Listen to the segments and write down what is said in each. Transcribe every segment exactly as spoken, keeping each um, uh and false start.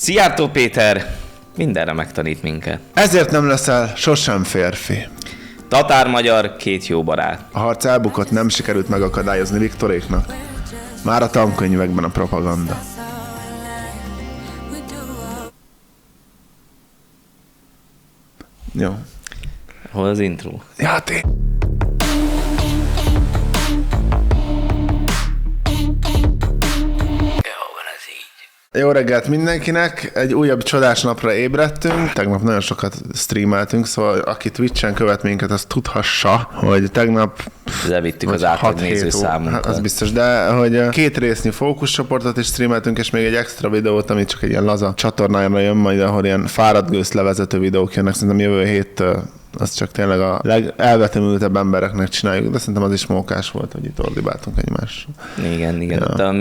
Szijjártó Péter mindenre megtanít minket. Ezért nem leszel sosem férfi. Tatár magyar, két jó barát. A harc elbukott, nem sikerült megakadályozni Viktoréknak. Már a tankönyvekben a propaganda. Jó. Hol az intro? Játék! Jó reggelt mindenkinek! Egy újabb csodás napra ébredtünk. Tegnap nagyon sokat streameltünk, szóval aki Twitch-en követ minket, az tudhassa, hogy tegnap levittük az átlag nézőszámunkat. Az biztos, de hogy két résznyi fókuszcsoportot is streameltünk, és még egy extra videót, ami csak egy ilyen laza csatornára jön majd, ahol ilyen fáradt gőzt levezető videók jönnek. Szerintem jövő hét az csak tényleg a legelvetemültebb embereknek csináljuk, de szerintem az is mókás volt, hogy itt ordibáltunk egymással. Igen, igen. Ja. Ott a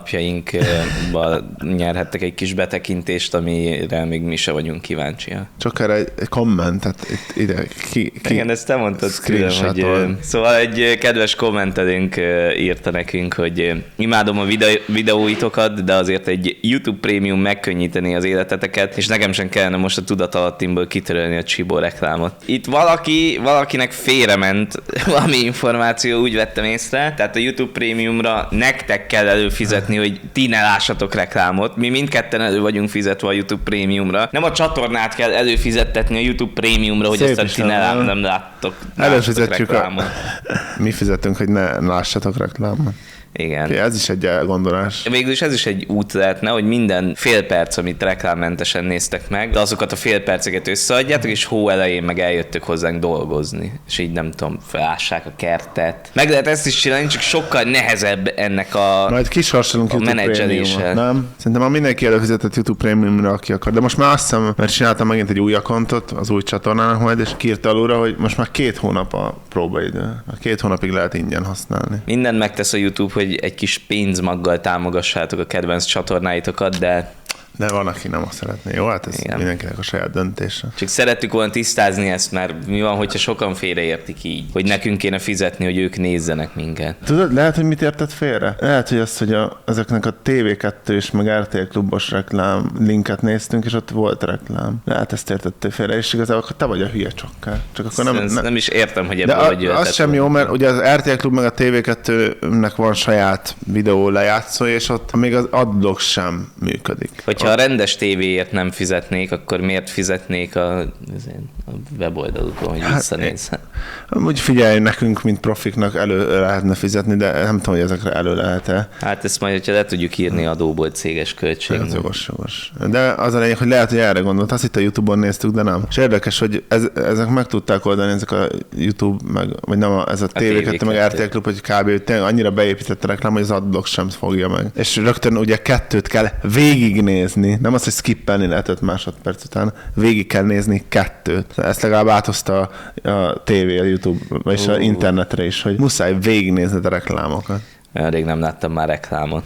mindennapjainkban nyerhettek egy kis betekintést, amire még mi se vagyunk kíváncsiak. Csak erre egy, egy kommentet itt ide ki, ki igen, ezt te mondtad külön, hogy szóval egy kedves kommentedünk írta nekünk, hogy imádom a videó, videóitokat, de azért egy YouTube Premium megkönnyíteni az életeteket, és nekem sem kellene most a tudatalattimból kitörölni a Csibó reklámot. Itt valaki, valakinek félrement valami információ, úgy vettem észre, tehát a YouTube Premiumra nektek kell előfizetni, hogy ti ne lássatok reklámot. Mi mindketten elő vagyunk fizetve a YouTube Premiumra. Nem a csatornát kell előfizettetni a YouTube Premiumra, hogy aztán ti ne lát, nem láttok, láttok reklámot. A... Mi fizetünk, hogy ne lássatok reklámot. Igen. Ez is egy elgondolás. Végül is ez is egy út lehetne, hogy minden fél perc, amit reklámmentesen néztek meg, de azokat a fél perceket összeadjátok, és hó elején meg eljöttök hozzánk dolgozni. És így nem tudom, felássák a kertet. Meg lehet ezt is csinálni, csak sokkal nehezebb ennek a majd kisorsolunk YouTube Premiumot, nem? Szerintem már mindenki előfizetett YouTube Premiumra, aki akar. De most már azt hiszem, mert csináltam megint egy új accountot az új csatornának majd, és kiírta alulra, hogy most már két hónap a próbaidő. Már két hónapig lehet ingyen használni. Mindent megtesz a YouTube, hogy egy kis pénzmaggal támogassátok a kedvenc csatornáitokat, de... De van, aki nem azt szeretné. Jó, hát ez igen. Mindenkinek a saját döntése. Csak szerettük volna tisztázni ezt, mert mi van, hogyha sokan félreértik így, hogy nekünk kéne fizetni, hogy ők nézzenek minket. Tudod, lehet, hogy mit érted félre? Lehet, hogy azt, hogy a, ezeknek a té vé kettő és meg er té el klubos reklám linket néztünk, és ott volt reklám. Lehet, ezt értettél félre, és igazából akkor te vagy a hülye csokká. Csak akkor nem, nem, nem is értem, hogy ebből hogy jöttet. Az sem jó, mert ugye az er té el klub meg a té vé kettőnek van saját videó lejátszója, és ott még az adblock sem működik. Hogyha ha a rendes tévéért nem fizetnék, akkor miért fizetnék a, a weboldalukon, hogy hát, visszanézzen? Úgy figyelj, nekünk, mint profiknak elő lehetne fizetni, de nem tudom, hogy ezekre elő lehet-e. Hát ezt majd, hogyha le tudjuk írni adóból céges költségnek. Ez jogos, jogos. De az a lényeg, hogy lehet, hogy erre gondolt. Azt itt a YouTube-on néztük, de nem. És érdekes, hogy ez, ezek meg tudták oldani, ezek a YouTube, meg, vagy nem, a, ez a, a té vé kettő, meg er té el klub, hogy kb. Tényleg annyira beépített a reklám, hogy az adblock sem fogja meg. És rögtön ugye kettőt kell végignézni. Nem az, hogy skippelni lehet öt másodperc után, végig kell nézni kettőt. Ezt legalább áthozta a, a tévé, a YouTube, vagyis uh. a internetre is, hogy muszáj végignézned a reklámokat. Olyan rég nem láttam már reklámot.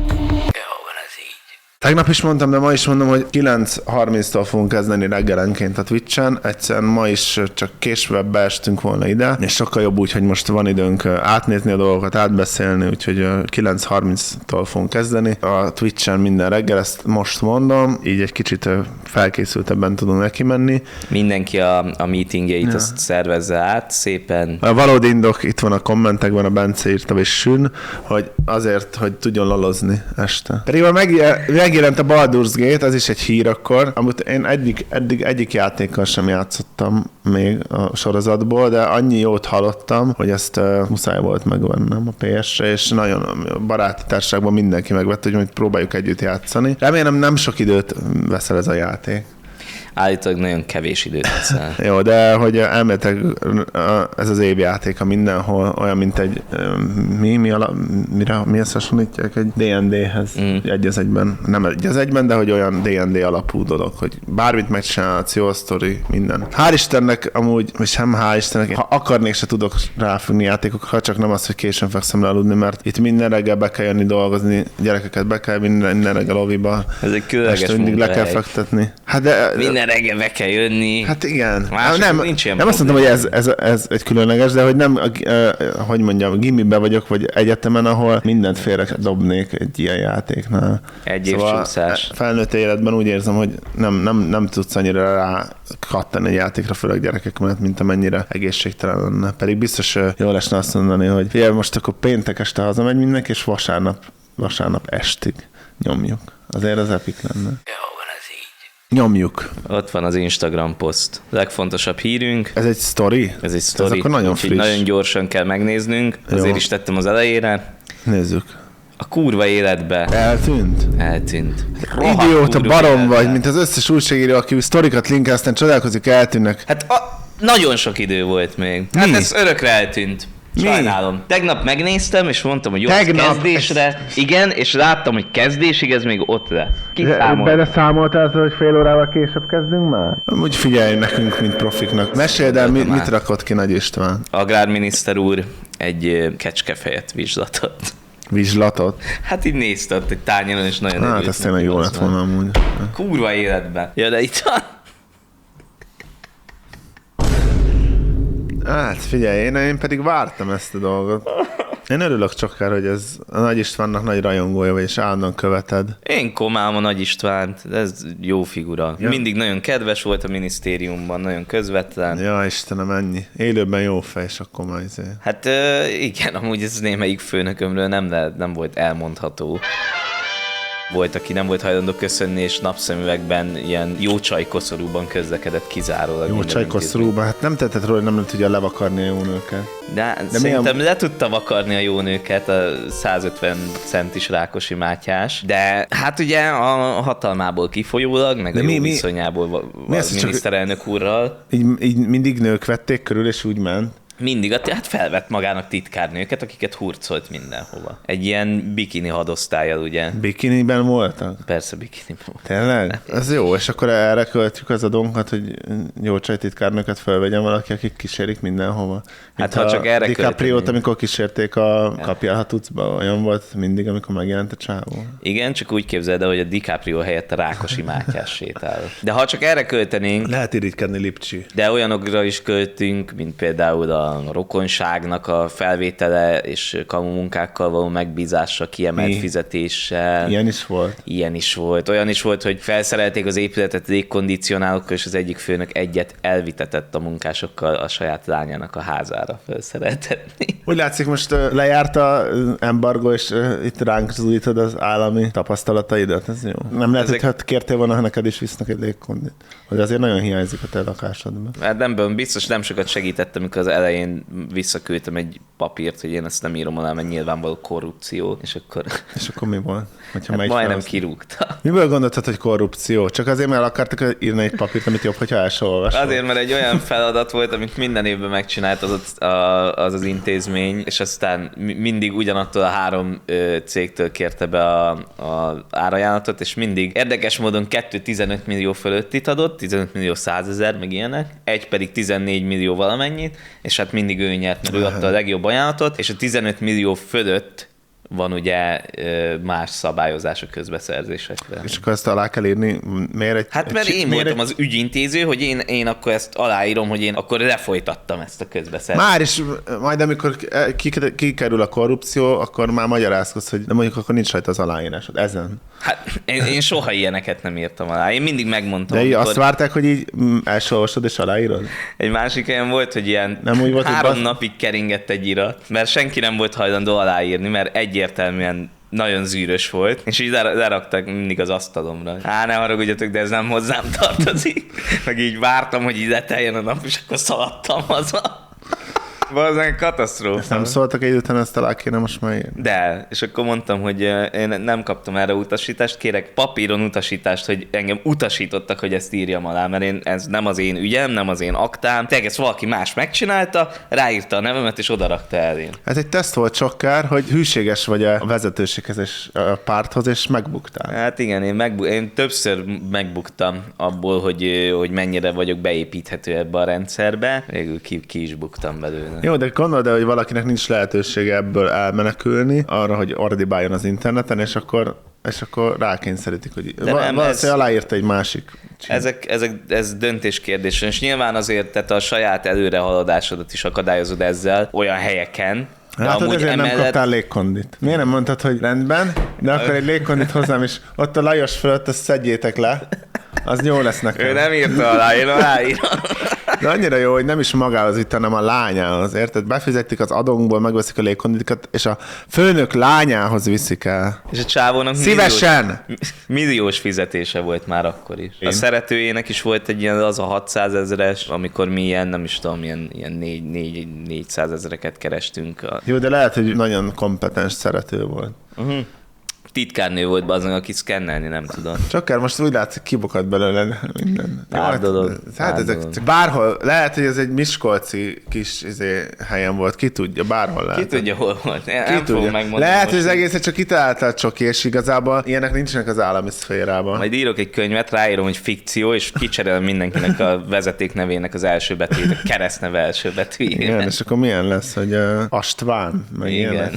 Tegnap is mondtam, de ma is mondom, hogy kilenc harminctól fogunk kezdeni reggelenként a Twitch-en. Egyszerűen ma is csak késve beestünk volna ide, és sokkal jobb úgy, hogy most van időnk átnézni a dolgokat, átbeszélni, úgyhogy kilenc harminctól fogunk kezdeni. A Twitch-en minden reggel, ezt most mondom, így egy kicsit felkészültebben tudunk neki menni. Mindenki a, a meetingjeit ja. azt szervezze át szépen. A valódi indok, itt van a kommentekben, a Bence írta, és Sün, hogy azért, hogy tudjon lalozni este. Pedig már meg, meg megjelent a Baldur's Gate, az is egy hír akkor, amit én eddig, eddig egyik játékkal sem játszottam még a sorozatból, de annyi jót hallottam, hogy ezt uh, muszáj volt megvennem a pé es-re, és nagyon baráti társaságban mindenki megvette, hogy próbáljuk együtt játszani. Remélem nem sok időt veszel ez a játék. Állítólag nagyon kevés időt veszel. Jó, de hogy elméletileg ez az évjáték, mindenhol olyan, mint egy mi, mi, ala, mire, mi ezt hasonlítják? Egy dé en dé-hez mm. egy az egyben. Nem egy az egyben, de hogy olyan dé en dé alapú dolog, hogy bármit megcsinálsz, jó sztori, minden. Hál' Istennek amúgy, vagy sem hál' Istennek, ha akarnék, se tudok ráfüggni játékokra, csak nem az, hogy későn fekszem le aludni, mert itt minden reggel be kell jönni dolgozni, gyerekeket be kell minden, minden reggel oviba. Ez egy különleges mindig le kell fektetni. Hát de, minden reggel be kell jönni. Hát igen. Mások, nem, nincs ilyen nem azt mondtam, hogy ez, ez, ez egy különleges, de hogy nem, hogy mondjam, gimiben vagyok, vagy egyetemen, ahol mindent félre dobnék egy ilyen játéknál. Egy év szóval csúszás. Felnőtt életben úgy érzem, hogy nem, nem, nem tudsz annyira rá kattani egy játékra, főleg gyerekek mellett, mint amennyire egészségtelen lenne. Pedig biztos jól esne azt mondani, hogy figyelj, most akkor péntek este hazamegy mindenki, és vasárnap, vasárnap estig nyomjuk. Azért az epik lenne. Nyomjuk. Ott van az Instagram poszt. Legfontosabb hírünk. Ez egy sztori? Ez egy sztori. Ez akkor nagyon friss. Nagyon gyorsan kell megnéznünk. Jó. Azért is tettem az elejére. Nézzük. A kurva életbe. Eltűnt? Eltűnt. Idióta barom életbe. Vagy, mint az összes újságíró, aki sztorikat linkel, aztán csodálkozik, eltűnnek. Hát a, nagyon sok idő volt még. Hát Mi? Ez örökre eltűnt. Sajnálom. Mi? Tegnap megnéztem, és mondtam, hogy jó, kezdésre. Ez... Igen, és láttam, hogy kezdésig ez még ott lesz. Kiszámolt. Beleszámoltál, hogy fél órával később kezdünk már? Úgy figyelj nekünk, mint profiknak. Meséld el, mit, mit rakott ki Nagy István? Agrárminiszter úr egy kecskefejet vizslatott. Vizslatot? Hát így nézte ott egy tányéron, és nagyon hát ez tényleg jó lett volna amúgy. Kurva életben. Ja, de itt van. Hát figyelj, én, én pedig vártam ezt a dolgot. Én örülök csak kár, hogy ez a Nagy Istvánnak nagy rajongója vagy, és állandóan követed. Én komálom a Nagy Istvánt, de ez jó figura. Ja. Mindig nagyon kedves volt a minisztériumban, nagyon közvetlen. Ja, Istenem, ennyi. Élőben jó fej, és akkor majd izé. Hát igen, amúgy ez némelyik főnökömről nem, nem volt elmondható. Volt, aki nem volt hajlandó köszönni, és napszemüvegben ilyen jó csajkoszorúban közlekedett kizárólag. Jó csajkoszorúban? Hát nem tetted róla, hogy nem tudja levakarni a jó nőket. De, De szerintem a... le tudta vakarni a jó nőket a százötven centis Rákosi Mátyás. De hát ugye a hatalmából kifolyólag, meg De a jó mi, viszonyából mi? a miniszterelnök csak... úrral. Így, így mindig nők vették körül, és úgy ment. Mindig, hát felvett magának titkárnőket, akiket hurcolt mindenhova. Egy ilyen bikini hadosztályal, ugye. Bikiniben voltak? Persze bikiniben voltak. Tényleg? Ez jó, és akkor erre költjük az adónkat, hogy jó csajtitkárnőket felvegyen valaki, akik kísérik mindenhova. Hát ha csak erre DiCaprio-t, amikor kísérték a Kapjál, ha tudsz, olyan volt mindig, amikor megjelent a csávó. Igen, csak úgy képzeld el, hogy a DiCaprio helyett a Rákosi Mátyás sétál. De ha csak erre költenénk... Lehet irigykedni Lipcsi. De olyanokra is költünk, mint például a a rokonságnak a felvétele és kamumunkákkal való megbízása, kiemelt Mi? fizetéssel. Ilyen is volt? Ilyen is volt. Olyan is volt, hogy felszerelték az épületet légkondicionálókkal, és az egyik főnök egyet elvitetett a munkásokkal a saját lányának a házára felszereltetni. Úgy látszik, most uh, lejárt a embargo, és uh, itt ránk zújtod az állami tapasztalataidat. Ez jó. Nem lehet, Ezek... hogy hát kértél volna, ha neked is visznek egy légkondit. Hogy azért nagyon hiányzik a te lakásodban. Hát nem, biztos nem sokat segített, amikor az elején visszaküldtem egy papírt, hogy én ezt nem írom alá, mert nyilvánvaló korrupció, és akkor... És akkor mi volt? Hát majdnem kirúgta. Miből gondoltad, hogy korrupció? Csak azért, mert akartak írni egy papírt, amit jobb, hogyha el se olvasol? Azért, mert egy olyan feladat volt, amit minden évben megcsinált az az, az, az intézmény, és aztán mindig ugyanattól a három ö, cégtől kérte be a, a árajánlatot, és mindig érdekes módon kettő tizenöt millió fölöttit adott, tizenöt millió százezer, meg ilyenek, egy pedig tizennégy millió valamennyit, és hát mindig ő nyert, mert ő adta a legjobb ajánlatot, és a tizenöt millió fölött van ugye más szabályozás a közbeszerzésekre. És akkor ezt alá kell írni? Miért egy, hát mert egy, én voltam egy... az ügyintéző, hogy én, én akkor ezt aláírom, hogy én akkor lefolytattam ezt a közbeszerzést. Már is, majd amikor kikerül a korrupció, akkor már magyarázkodsz, hogy de mondjuk akkor nincs rajta az aláírásod. Ezen. Hát én, én soha ilyeneket nem írtam alá. Én mindig megmondtam. De amikor... azt várták, hogy így első olvasod és aláírod? Egy másik ilyen volt, hogy ilyen nem úgy volt, három hogy napig keringett egy irat, mert senki nem volt hajlandó aláírni, mert egyértelműen nagyon zűrös volt, és így leraktak mindig az asztalomra. Á, ne haragudjatok, de ez nem hozzám tartozik. Meg így vártam, hogy így leteljen a nap, és akkor szaladtam haza. Valószínűleg katasztrófa. Ezt nem szóltak egy után, ezt alá kéne most már írni? De, és akkor mondtam, hogy én nem kaptam erre utasítást, kérek papíron utasítást, hogy engem utasítottak, hogy ezt írjam alá, mert én, ez nem az én ügyem, nem az én aktám. Tehát ezt valaki más megcsinálta, ráírta a nevemet, és odarakta elén. Ez egy teszt volt csak kár, hogy hűséges vagy a vezetőséghez és a párthoz, és megbuktál. Hát igen, én, megbu- én többször megbuktam abból, hogy, hogy mennyire vagyok beépíthető ebbe a rendszerbe. Végül ki, ki is buktam belőle. Jó, de gondold el, hogy valakinek nincs lehetősége ebből elmenekülni arra, hogy ordibáljon az interneten, és akkor és akkor rákényszerítik, hogy valószínűleg aláírta egy másik. Ezek, ezek, ez döntéskérdés, és nyilván azért tehát a saját előrehaladásodat is akadályozod ezzel olyan helyeken. Látod, ezért emellett... nem kaptál légkondit. Miért nem mondtad, hogy rendben, de akkor egy légkondit hozzám, és ott a Lajos fölött, azt szedjétek le. Az jó lesz nekem. Ő nem írta alá, én aláírom. De annyira jó, hogy nem is magához vitt, hanem a lányához, érted? Befizetik az adónkból, megveszik a légkondikat, és a főnök lányához viszik el. És a csávónak szívesen! Milliós, milliós fizetése volt már akkor is. Én? A szeretőjének is volt egy ilyen az a hatszázezres, amikor mi ilyen, nem is tudom, ilyen, ilyen négyszázezreket kerestünk. A... Jó, de lehet, hogy nagyon kompetens szerető volt. Uh-huh. Titkárnő volt azon, aki szkennelni, nem tudom. Csakár most úgy látszik, kibukad belőle minden. Pár dolog. Hát ezek bárhol, lehet, hogy ez egy miskolci kis izé, helyen volt, ki tudja, bárhol lehet. Ki tudja, hol volt. Én ki nem tudja. megmondani. Lehet, hogy az egészet csak kitalálta a csoki, és igazából ilyenek nincsenek az állami szférában. Majd írok egy könyvet, ráírom, hogy fikció, és kicserélem mindenkinek a vezeték nevének az első betűjét, a keresztneve első betűjét. Igen, és akkor milyen lesz, hogy uh, Astván, meg igen.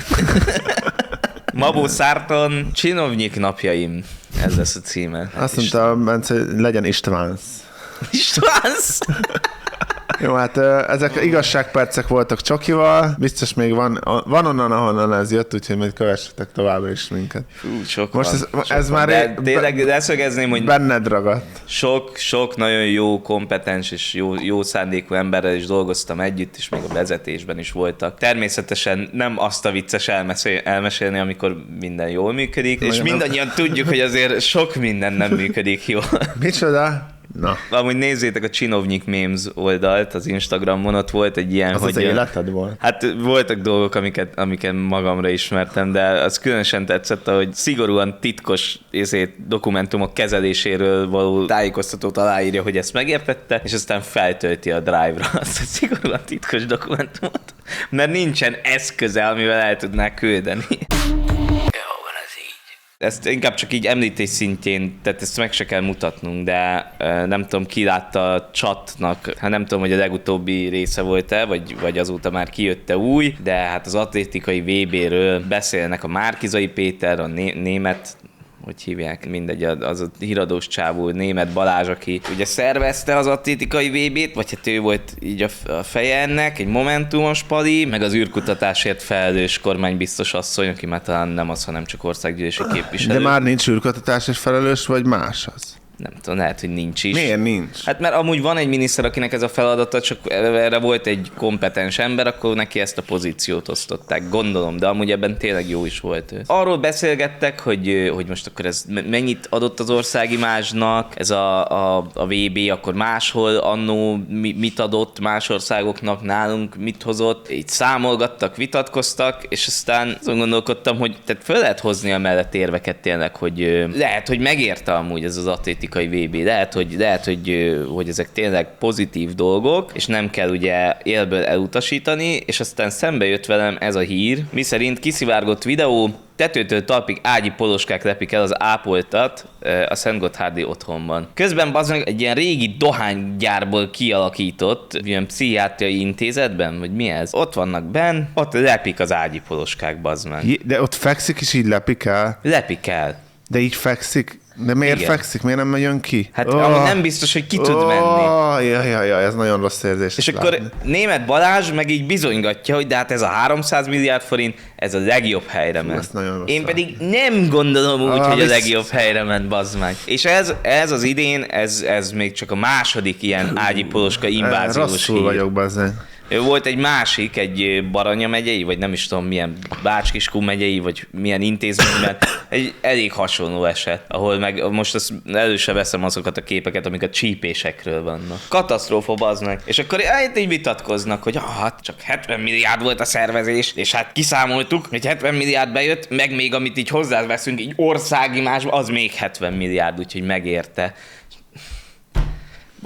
Mabó Szárton, Csinovnyik napjaim. Ez lesz a címe. Azt mondta, Bence, hogy legyen Istvánsz. Istvánsz? Jó, hát ezek igazságpercek voltak Csokival, biztos még van, van onnan, ahonnan ez jött, úgyhogy majd kövessetek továbbra is minket. Fú, sok Most van, ez, sok ez van. már De tényleg leszögezném, hogy benned ragadt. Sok, sok nagyon jó, kompetens és jó, jó szándékú emberrel is dolgoztam együtt, és még a vezetésben is voltak. Természetesen nem azt a vicces elmesél, elmesélni, amikor minden jól működik, és mindannyian tudjuk, hogy azért sok minden nem működik jól. Micsoda? Na. Amúgy nézzétek a Csinovnyik Memes oldalt az Instagramon, ott volt egy ilyen, az hogy... Az életed volt? Hát voltak dolgok, amiket, amiket magamra ismertem, de az különösen tetszett, hogy szigorúan titkos ezért, dokumentumok kezeléséről való tájékoztatót aláírja, hogy ezt megértette, és aztán feltölti a Drive-ra azt a szigorúan titkos dokumentumot, mert nincsen eszköze, amivel el tudná küldeni. Ezt inkább csak így említés szintjén, tehát ezt meg se kell mutatnunk, de nem tudom, ki látta a chatnak, hát nem tudom, hogy a legutóbbi része volt-e, vagy, vagy azóta már kijött-e új, de hát az atlétikai vé béről beszélnek a Márki-Zay Péter, a né- német, hogy hívják, mindegy, az a híradós csávó Németh Balázs, aki ugye szervezte az atlétikai vé bét, vagy hát ő volt így a feje ennek, egy momentumos pali, meg az űrkutatásért felelős kormánybiztos asszony, aki már talán nem az, hanem csak országgyűlési képviselő. De már nincs űrkutatásért felelős, vagy más az? Nem tudom, lehet, hogy nincs is. Miért nincs? Hát mert amúgy van egy miniszter, akinek ez a feladata, csak erre volt egy kompetens ember, akkor neki ezt a pozíciót osztották, gondolom, de amúgy ebben tényleg jó is volt ő. Arról beszélgettek, hogy, hogy most akkor ez mennyit adott az országimázsnak, ez a, a, a vé bé, akkor máshol annó mit adott más országoknak, nálunk mit hozott, így számolgattak, vitatkoztak, és aztán azon gondolkodtam, hogy tehát föl lehet hozni a mellett érveket tényleg, hogy lehet, hogy megérte amúgy ez az atlétikai vé bé. Lehet, hogy, lehet hogy, hogy ezek tényleg pozitív dolgok, és nem kell ugye élből elutasítani, és aztán szembe jött velem ez a hír, miszerint kiszivárgott videó, tetőtől talpig ágyi poloskák lepik el az ápoltat a Szentgotthárdi otthonban. Közben bazdmeg egy ilyen régi dohánygyárból kialakított ilyen pszichiátriai intézetben, vagy mi ez? Ott vannak benn, ott lepik az ágyi poloskák, bazdmeg. De ott fekszik és így lepik el? Lepik el. De így fekszik? De miért igen. fekszik? Miért nem jön ki? Hát oh. nem biztos, hogy ki tud oh. menni. Ja, ja, ja, ez nagyon rossz érzés. És akkor látni. Németh Balázs meg így bizonygatja, hogy de hát ez a háromszáz milliárd forint, ez a legjobb helyre ment. Én pedig nem gondolom úgy, ah, hogy a legjobb visz... helyre ment, bazd meg. És ez, ez az idén, ez, ez még csak a második ilyen ágyi poloska inváziós Rosszul hír. vagyok, bazd meg. Volt egy másik, egy Baranya megyei, vagy nem is tudom milyen Bács-Kiskun megyei, vagy milyen intézményben, egy elég hasonló eset, ahol meg most azt elő se veszem azokat a képeket, amik a csípésekről vannak. Katasztrófa, bazd meg. És akkor hát így vitatkoznak, hogy ah, hát csak hetven milliárd volt a szervezés, és hát kiszámoltuk, hogy hetven milliárd bejött, meg még amit így hozzáveszünk, így országimázsba, az még hetven milliárd, úgyhogy megérte.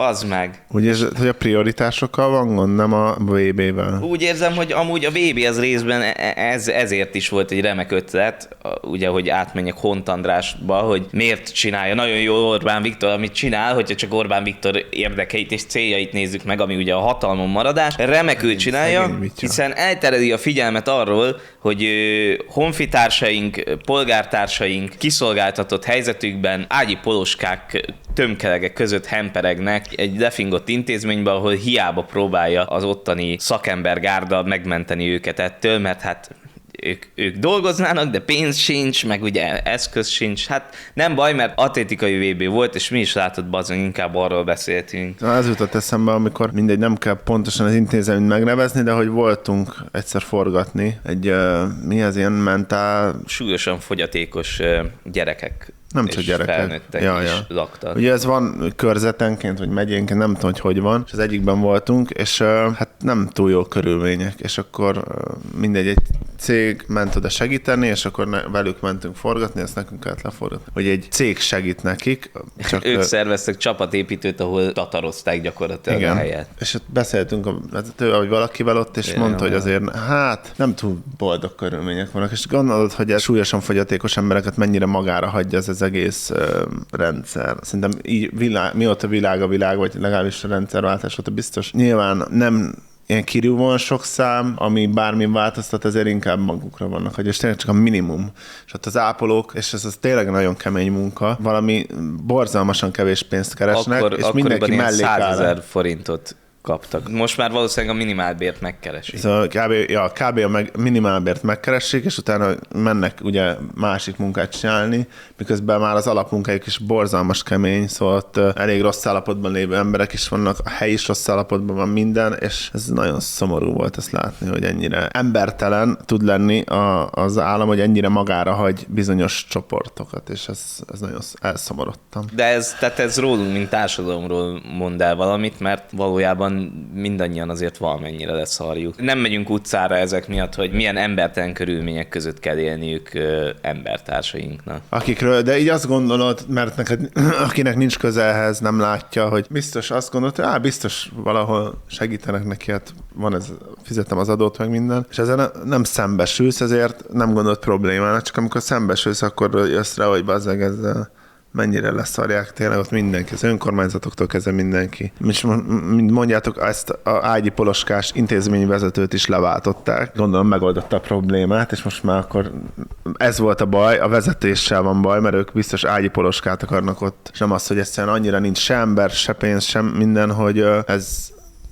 Bazd meg. Úgy érzed, hogy a prioritásokkal van gond, nem a vé bé-vel? Úgy érzem, hogy amúgy a vé bé az részben ez, ezért is volt egy remek ötlet, ugye, hogy átmenjek Hont Andrásba, hogy miért csinálja nagyon jó Orbán Viktor, amit csinál, hogyha csak Orbán Viktor érdekeit és céljait nézzük meg, ami ugye a hatalmon maradás. Remekül csinálja, hiszen eltereli a figyelmet arról, hogy honfitársaink, polgártársaink kiszolgáltatott helyzetükben ágyi poloskák tömkelegek között hemperegnek egy lefingott intézményben, ahol hiába próbálja az ottani szakembergárda megmenteni őket ettől, mert hát ők, ők dolgoznának, de pénz sincs, meg ugye eszköz sincs. Hát nem baj, mert atlétikai vé bé volt, és mi is látod, bazon, inkább arról beszéltünk. Na, ez jutott eszembe, amikor mindegy, nem kell pontosan az intézményt megnevezni, de hogy voltunk egyszer forgatni egy, uh, mi az ilyen mentál... Súlyosan fogyatékos uh, gyerekek. Nem csak gyerekek. Felnőttek ja, is ja. laktak. Ugye ez van körzetenként, vagy megyénként, nem tudom, hogy hogy van, és az egyikben voltunk, és uh, hát nem túl jó körülmények, és akkor uh, mindegy, egy cég ment oda segíteni, és akkor ne, velük mentünk forgatni, ezt nekünk kellett leforgatni, hogy egy cég segít nekik. Csak ők uh, szerveztek csapatépítőt, ahol tatarozták gyakorlatilag igen. a helyet. És ott beszéltünk a vezető, vagy valakivel ott, és igen, mondta, hogy azért hát nem túl boldog körülmények vannak, és gondolod, hogy ez súlyosan fogyatékos embereket mennyire magára hagyja ez az egész uh, rendszer. Szerintem így világ, mióta világ a világ, vagy legalábbis a rendszerváltás óta biztos. Nyilván nem ilyen kirívóan sok szám, ami bármi változtat, ezért inkább magukra vannak, hogy és tényleg csak a minimum. És ott az ápolók, és ez az tényleg nagyon kemény munka, valami borzalmasan kevés pénzt keresnek, akkor, és mindenki mellé áll. százezer forintot kaptak. Most már valószínűleg a minimálbért megkeresik. Szóval kb. Ja, kb. A meg, minimálbért megkeresik, és utána mennek ugye másik munkát csinálni, miközben már az alapmunkájuk is borzalmas kemény, szóval ott elég rossz állapotban lévő emberek is vannak, a hely is rossz állapotban van minden, és ez nagyon szomorú volt ezt látni, hogy ennyire embertelen tud lenni a, az állam, hogy ennyire magára hagy bizonyos csoportokat, és ez, ez nagyon elszomorodtam. De ez, tehát ez rólunk, mint társadalomról mond el valamit, mert valójában mindannyian azért valamennyire leszarjuk. Nem megyünk utcára ezek miatt, hogy milyen embertelen körülmények között kell élniük ö, embertársainknak. Akikről, de így azt gondolod, mert neked, akinek nincs közelhez, nem látja, hogy biztos azt gondolod, hogy á, biztos valahol segítenek neki, hát van ez, fizetem az adót, meg minden, és ezen nem szembesülsz, ezért nem gondolod problémának, csak amikor szembesülsz, akkor jössz rá, hogy bazzeg ezzel mennyire leszarják tényleg ott mindenki, az önkormányzatoktól kezdve mindenki. És mondjátok, ezt a ágyi poloskás intézményvezetőt is leváltották. Gondolom megoldotta a problémát, és most már akkor ez volt a baj, a vezetéssel van baj, mert ők biztos ágyi poloskát akarnak ott, és nem az, hogy egyszerűen annyira nincs se ember, se pénz, sem minden, hogy ez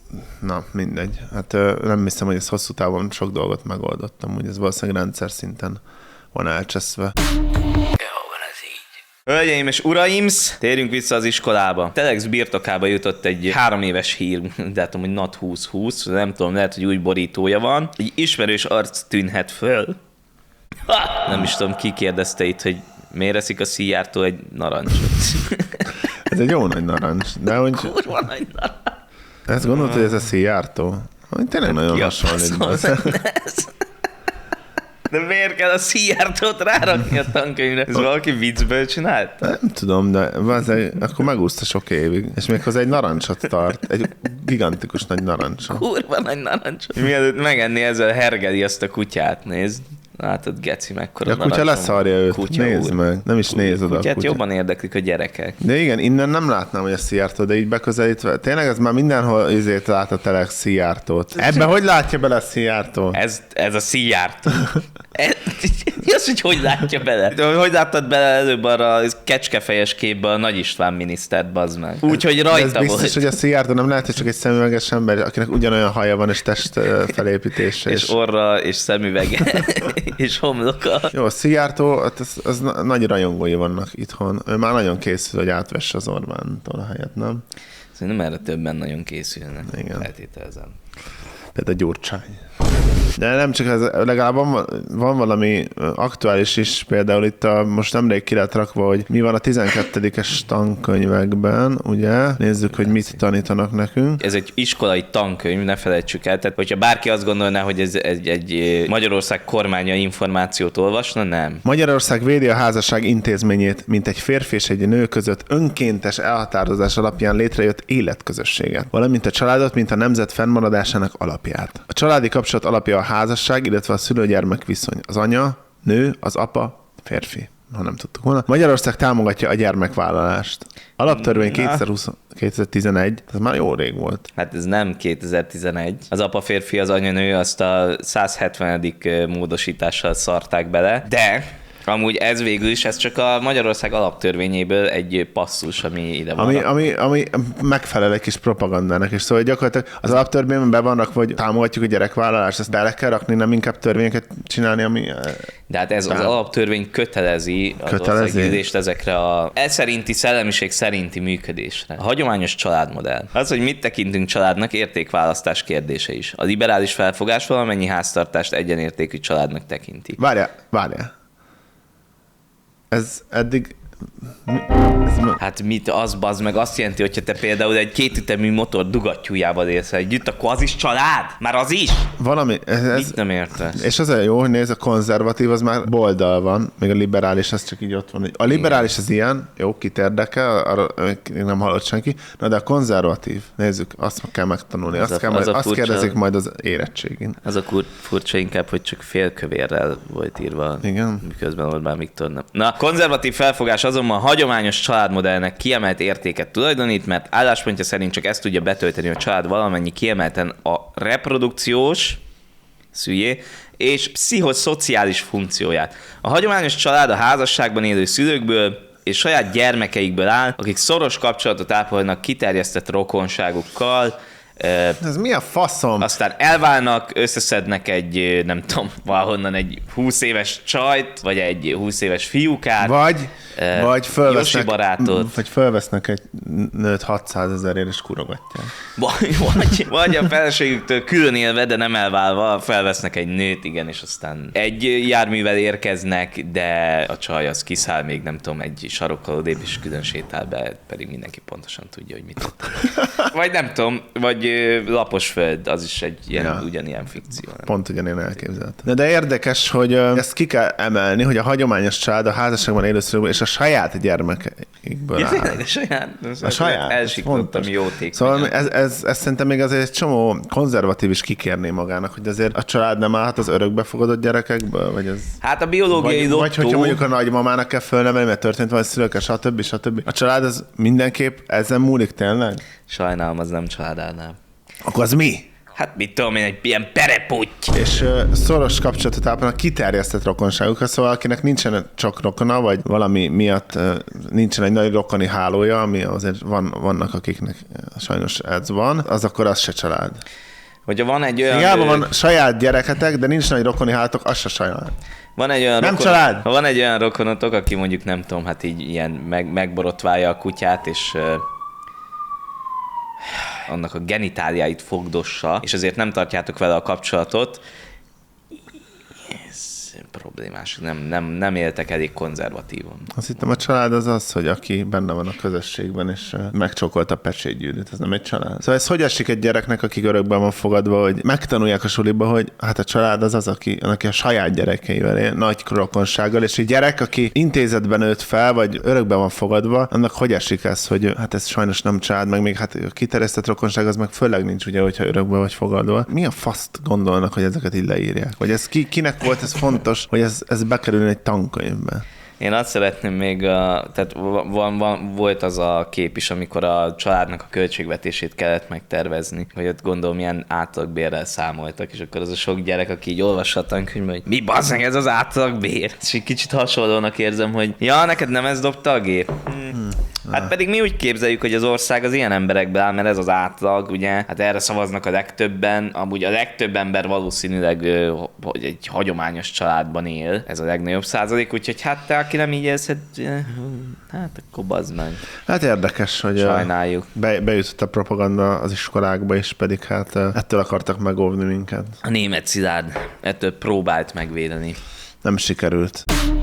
na, mindegy. Hát nem hiszem, hogy ez hosszú távon sok dolgot megoldottam, hogy ez valószínűleg rendszer szinten van elcseszve. Hölgyeim és uraim, térjünk vissza az iskolába. Telex birtokába jutott egy három éves hír, de tudom, hogy nat húsz húsz, nem tudom, lehet, hogy új borítója van. Egy ismerős arc tűnhet föl. Ha! Nem is tudom, ki kérdezte itt, hogy miért eszik a Szijjártó egy narancsot. Ez egy jó nagy narancs, de hogy... Kurva nagy narancs. Ezt gondolod, hogy ez a Szijjártó? Tényleg nagyon hasonlít. De miért kell a Szijjártót rárakni a tankönyvre? Ez valaki viccből csinálta? Nem tudom, de azért, akkor megúszta sok évig. És még hozzá egy narancsot tart. Egy gigantikus nagy narancsot. Kurva nagy narancsot. Mielőtt megenni, ezzel hergeli azt a kutyát, nézd. Látod, geci, mekkora narancs. A kutya leszarja őt, kutya nézd úr. Meg. Nem is néz oda a kutyát. Jobban érdeklik a gyerekek. De igen, innen nem látnám, hogy a Szijjártó, de így beközelítve. Tényleg ez már mindenhol izét lát a Telex Szijjártót. Ebben hogy látja bele a Szijjártó? Ez, ez a Szijjártó. Mi az, hogy hogy látja bele? Hogy láttad bele előbb arra a kecskefejes képbe a Nagy István minisztert, bazd meg? Úgyhogy rajta ez biztos, volt. hogy a Szijjártó nem lehet, hogy csak egy szemüveges ember, akinek ugyanolyan haja van, és test felépítése. És, és orra, és szemüvege, és homloka. Jó, a Szijjártó, az, az nagy rajongói vannak itthon. Ő már nagyon készül, hogy átvesse az Orbántól a helyet, nem? Szerintem erre többen nagyon készülnek. Igen. Feltételezem. Például a Gyurcsány. De nem csak ez, legalább van, van valami aktuális is, például itt a, most nemrég ki lett rakva, hogy mi van a tizenkettedikes tankönyvekben, ugye? Nézzük, hogy mit tanítanak nekünk. Ez egy iskolai tankönyv, ne felejtsük el. Tehát, hogyha bárki azt gondolná, hogy ez egy, egy Magyarország kormánya információt olvasna, nem. Magyarország védi a házasság intézményét, mint egy férfi és egy nő között önkéntes elhatározás alapján létrejött életközösséget, valamint a családot, mint a nemzet fennmaradásának alapját. A családi kapcsolat alapja a házasság, illetve a szülő-gyermek viszony. Az anya, nő, az apa, férfi. Ha nem tudtuk volna. Magyarország támogatja a gyermekvállalást. Alaptörvény kétezer-tizenegy, ez már jó rég volt. Hát ez nem kétezer-tizenegy. Az apa férfi, az anya nő, azt a száz hetvenedik módosítással szarták bele, de amúgy ez végül is, ez csak a Magyarország alaptörvényéből egy passzus, ami ide van. Ami, ami, ami megfelel egy kis propagandának, és szóval gyakorlatilag az alaptörvényben be vannak, hogy támogatjuk a gyerekvállalást, ezt bele kell rakni, nem inkább törvényeket csinálni, ami... De hát ez az alaptörvény kötelezi az országgyűlést ezekre a ez szerinti szellemiség szerinti működésre. A hagyományos családmodell. Az, hogy mit tekintünk családnak, értékválasztás kérdése is. A liberális felfogás valamennyi háztartást egyenértékű családnak tekinti. Várjál, várjál. Ez eddig... Ez hát mit az, bazd meg azt jelenti, hogyha te például egy kétütemű motor dugattyújával élsz együtt, akkor az is család? Már az is? Valami... Ez, ez, mit nem értesz? És az a jó, hogy nézd, a konzervatív az már boldal van, még a liberális az csak így ott van. A liberális az ilyen, jó, kit érdekel, arra nem hallott senki, na de a konzervatív, nézzük, azt kell megtanulni, az azt, kell majd, azt kérdezik majd az érettségén. Az a kur, furcsa inkább, hogy csak félkövérrel volt írva. Igen. Miközben Orbán Viktor nem. Na, konzervatív felfogás azonban hagyományos családmodellnek kiemelt értéket tulajdonít, mert álláspontja szerint csak ezt tudja betölteni a család valamennyi kiemelten a reprodukciós, szülyé, és pszichoszociális funkcióját. A hagyományos család a házasságban élő szülőkből és saját gyermekeikből áll, akik szoros kapcsolatot ápolnak kiterjesztett rokonságukkal. Ez mi a faszom? Aztán elválnak, összeszednek egy, nem tudom, valahonnan egy húsz éves csajt, vagy egy húsz éves fiúkát. Vagy, uh, vagy fölvesznek, barátot. Vagy fölvesznek egy nőt hatszázezerért és kurogatják. Vagy, vagy, vagy a feleségüktől külön élve, de nem elválva, felvesznek egy nőt, igen, és aztán egy járművel érkeznek, de a csaj az kiszáll még, nem tudom, egy sarokkal odébb, és külön sétál be, pedig mindenki pontosan tudja, hogy mit ott. Vagy nem tudom, vagy lapos föld, az is egy ilyen, ja. ugyanilyen fikció. Nem? Pont ugyanilyen elképzelt. De, de érdekes, hogy ezt ki kell emelni, hogy a hagyományos család a házasságban élő szülőkből és a saját gyermekeikből ja, áll. De saját, a saját. Elsiklottam jóték. Szóval ez, ez, ez szerintem még azért egy csomó konzervatív is kikérné magának, hogy azért a család nem állhat az örökbefogadott gyerekekből, vagy ez... Hát a biológiai vagy, lottó... Vagy hogyha mondjuk a nagymamának kell fölnevelni, mert történt valami szülőkkel, stb. stb. A család az mindenképp ezen múlik tényleg? Sajnálom, az nem családánál. Akkor az mi? Hát mit tudom én, egy ilyen pereputty. És uh, szoros kapcsolatot ápolnak kiterjesztett rokonságukra, szóval akinek nincsen csak rokona, vagy valami miatt uh, nincsen egy nagy rokoni hálója, ami azért van, vannak akiknek uh, sajnos ez van, az akkor az se család. Hogyha van egy olyan... Hiába van saját gyereketek, de nincs nagy rokoni hálatok, az se saját. Van egy olyan nem rokon, család! Ha van egy olyan rokonotok, aki mondjuk nem tudom, hát így ilyen meg, megborotválja a kutyát, és... Uh, annak a genitáliáit fogdossa, és ezért nem tartjátok vele a kapcsolatot, ez problémás. Nem, nem, nem éltek elég konzervatívan. Azt hittem, a család az az, hogy aki benne van a közösségben, és megcsókolta a pecsétgyűrűt, ez nem egy család. Szóval ez hogy esik egy gyereknek, aki örökben van fogadva, hogy megtanulják a suliba, hogy hát a család az az, aki, aki a saját gyerekeivel él, nagy rokonsággal, és egy gyerek, aki intézetben nőtt fel, vagy örökben van fogadva, annak hogy esik ez, hogy hát ez sajnos nem család, meg még hát a kiterjesztett rokonság az meg főleg nincs, ugye, hogyha örökben vagy fogadva. Mi a faszt gondolnak, hogy ezeket így leírják? Vagy ez ki, kinek volt ez fontos, hogy ez, ez bekerüljön egy tankönyvbe? Én azt szeretném még, a, tehát van, van, volt az a kép is, amikor a családnak a költségvetését kellett megtervezni, hogy ott gondolom ilyen átlagbérrel számoltak, és akkor az a sok gyerek, aki így olvassa a tankönyvben, hogy mi bazzeg ez az átlagbér? És egy kicsit hasonlónak érzem, hogy ja, neked nem ez dobta a gép? Hmm. Hát pedig mi úgy képzeljük, hogy az ország az ilyen emberekből áll, mert ez az átlag, ugye? Hát erre szavaznak a legtöbben, amúgy a legtöbb ember valószínűleg hogy egy hagyományos családban él, ez a legnagyobb százalék, úgyhogy hát te valaki nem így érzed, hát akkor bazd meg. Hát érdekes, hogy sajnáljuk. Be, bejutott a propaganda az iskolákba is, pedig hát ettől akartak megóvni minket. A német szilárd ettől próbált megvédeni. Nem sikerült.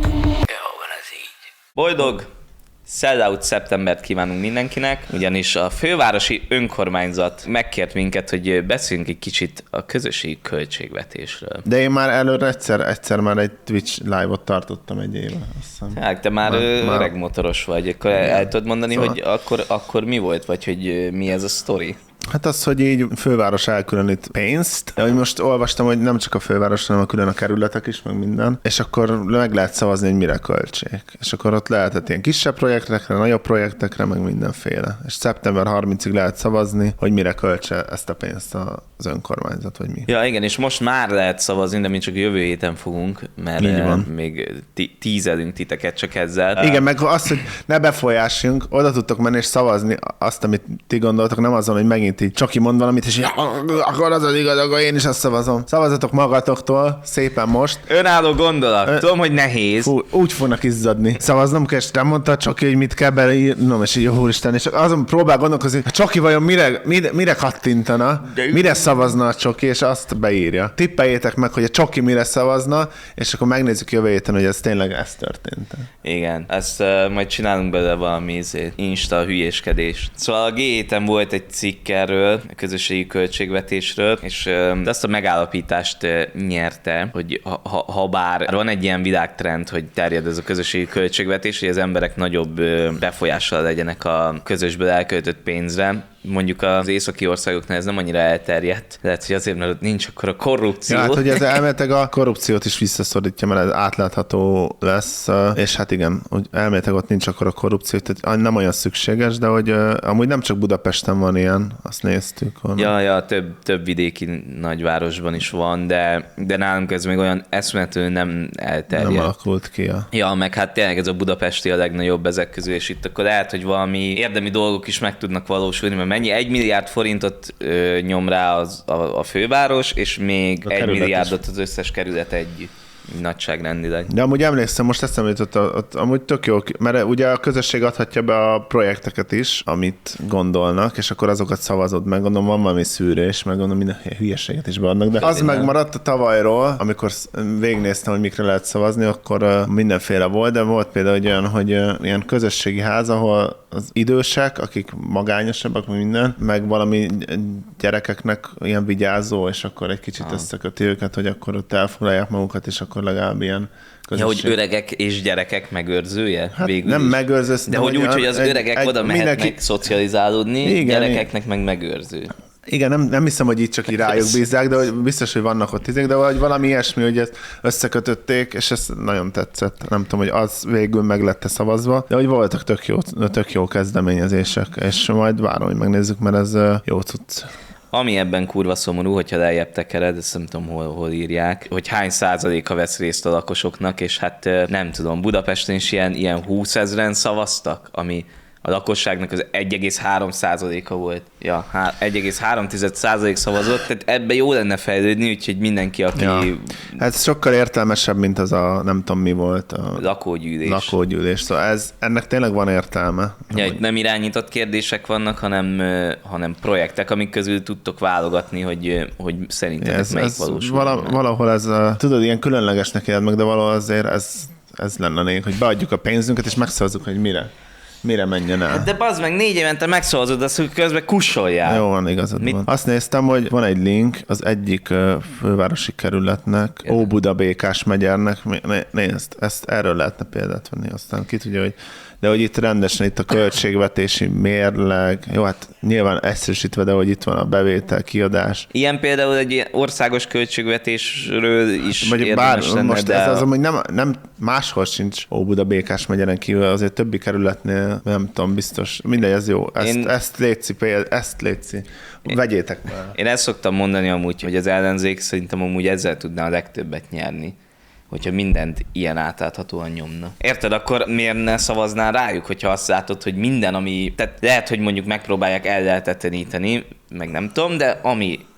Jó van ez így. Boldog sellout szeptembert kívánunk mindenkinek, ugyanis a fővárosi önkormányzat megkért minket, hogy beszéljünk egy kicsit a közösségi költségvetésről. De én már előre egyszer, egyszer már egy Twitch live-ot tartottam egy éve. Hát te már, már öreg motoros vagy, akkor el, el tudod mondani, szóval... hogy akkor, akkor mi volt, vagy hogy mi ez a sztori? Hát az, hogy így főváros elkülönít pénzt, de hogy most olvastam, hogy nem csak a főváros, hanem a külön a kerületek is, meg minden, és akkor meg lehet szavazni, hogy mire költsék. És akkor ott lehetett ilyen kisebb projektekre, nagyobb projektekre, meg mindenféle. És szeptember harmincadikáig lehet szavazni, hogy mire költse ezt a pénzt az önkormányzat, vagy mi. Ja, igen, és most már lehet szavazni, de mi csak jövő héten fogunk, mert még tízelünk titeket csak ezzel. Igen, meg az, hogy ne befolyássunk, oda tudtok menni és szavazni azt, amit ti gondoltok, nem azon, hogy megint így csak kimond valamit, és ja, akkor az az igaz, akkor én is azt szavazom. Szavazatok magatoktól, szépen most. Önálló gondolat. Ö... Tudom, hogy nehéz. Fú, úgy fognak izzadni. Szavaznom kell, és nem mondta Csaki, hogy mit kell beleírnom, és így, jó úristen, és azon próbál gondolkozni, hogy Csaki vajon mire, mire, mire kattintana, mire szavazna a Csoki, és azt beírja. Tippeljétek meg, hogy a Csoki mire szavazna, és akkor megnézzük jövő héten, hogy ez tényleg ez történt. Igen, ezt uh, majd csinálunk belőle valami Insta hülyéskedés. Szóval a G héten volt egy cikk erről, a közösségi költségvetésről, és uh, azt a megállapítást uh, nyerte, hogy ha, ha, ha bár van egy ilyen világtrend, hogy terjed ez a közösségi költségvetés, hogy az emberek nagyobb uh, befolyással legyenek a közösből elköltött pénzre, mondjuk az északi országoknál ez nem annyira elterjedt. Lehet, hogy azért, mert ott nincs akkor a korrupció. Ja, hát, hogy ez elméletileg a korrupciót is visszaszorítja, mert ez átlátható lesz, és hát igen, hogy elméletileg ott nincs akkor a korrupció, tehát nem olyan szükséges, de hogy uh, amúgy nem csak Budapesten van ilyen, azt néztük. Honnan. Ja, ja, több, több vidéki nagyvárosban is van, de, de nálunk ez még olyan eszméletlenül nem elterjedt. Nem alakult ki. Ja. ja, meg hát tényleg ez a budapesti a legnagyobb ezek közül, és itt akkor lehet, hogy valami érdemi dolgok is meg tudnak valósulni, mert mennyi? Egy milliárd forintot ö, nyom rá az, a, a főváros, és még a egy milliárdot is. Az összes kerület együtt. Nagyságrendileg. De amúgy emlékszem, most eszembe jutott, ott amúgy tök jó, mert ugye a közösség adhatja be a projekteket is, amit gondolnak, és akkor azokat szavazod meg, gondolom van valami szűrés, meg gondolom minden hülyeséget is beadnak, de az megmaradt a tavalyról, amikor végignéztem, hogy mikre lehet szavazni, akkor mindenféle volt, de volt például olyan, hogy ilyen közösségi ház, ahol az idősek, akik magányosabbak, minden, meg valami gyerekeknek ilyen vigyázó, és akkor egy kicsit ah. összeköti őket, hogy akkor ott elfoglalják magukat, és akkor legalább ilyen közösség. Ja, hogy öregek és gyerekek megőrzője? Hát végül nem megőrző. De hogy úgy, hogy az egy, öregek egy, oda mehetnek mindenki... szocializálódni, igen, gyerekeknek igen. meg megőrző. Igen, nem, nem hiszem, hogy így csak így rájuk bízzák, de hogy biztos, hogy vannak ott izék, de hogy valami ilyesmi, hogy ezt összekötötték, és ez nagyon tetszett. Nem tudom, hogy az végül meg lett szavazva, de hogy voltak tök jó, tök jó kezdeményezések, és majd várom, hogy megnézzük, mert ez jó tudsz. Ami ebben kurva szomorú, hogyha lejjebb tekered, ezt nem tudom, hol, hol írják, hogy hány százaléka vesz részt a lakosoknak, és hát nem tudom, Budapesten is ilyen, ilyen húszezren szavaztak, ami a lakosságnak az egy egész három százaléka volt. Ja, egy egész három százalék szavazott, tehát ebbe jó lenne fejlődni, úgyhogy mindenki, aki... Ja. Hát sokkal értelmesebb, mint az a, nem tudom mi volt. A lakógyűlés. Lakógyűlés, szóval ez, ennek tényleg van értelme. Ja, hogy nem irányított kérdések vannak, hanem, hanem projektek, amik közül tudtok válogatni, hogy, hogy szerintetek ez, melyik ez valósul. Vala, valahol ez, tudod, ilyen különlegesnek éld meg, de valahol azért ez, ez lenne lényeg, hogy beadjuk a pénzünket, és megszavazzuk, hogy mire. Mire menjen el? De bazd meg, négy évente megszavazod, azt, hogy közben kussoljál. Jó van, igazad Mit? van. Azt néztem, hogy van egy link az egyik fővárosi kerületnek, Óbuda-Békás megyernek. Nézd, ezt erről lehetne példát venni, aztán ki tudja, hogy de hogy itt rendesen itt a költségvetési mérleg, jó, hát nyilván egyszerűsítve, de hogy itt van a bevétel, kiadás. Ilyen például egy országos költségvetésről is vagy érdemes bár, lenne, most de... ez az, hogy nem, nem máshol sincs Óbuda-Békás megyeren kívül, azért többi kerületnél, nem tudom, biztos, mindegy, ez jó. Ezt, Én... ezt létszi, például, ezt létszi. Vegyétek már. Én ezt szoktam mondani amúgy, hogy az ellenzék szerintem amúgy ezzel tudná a legtöbbet nyerni, hogyha mindent ilyen átláthatóan nyomna. Érted, akkor miért ne szavaznál rájuk, hogyha azt látod, hogy minden, ami... Tehát lehet, hogy mondjuk megpróbálják ellehetetleníteni, meg nem tudom, de ami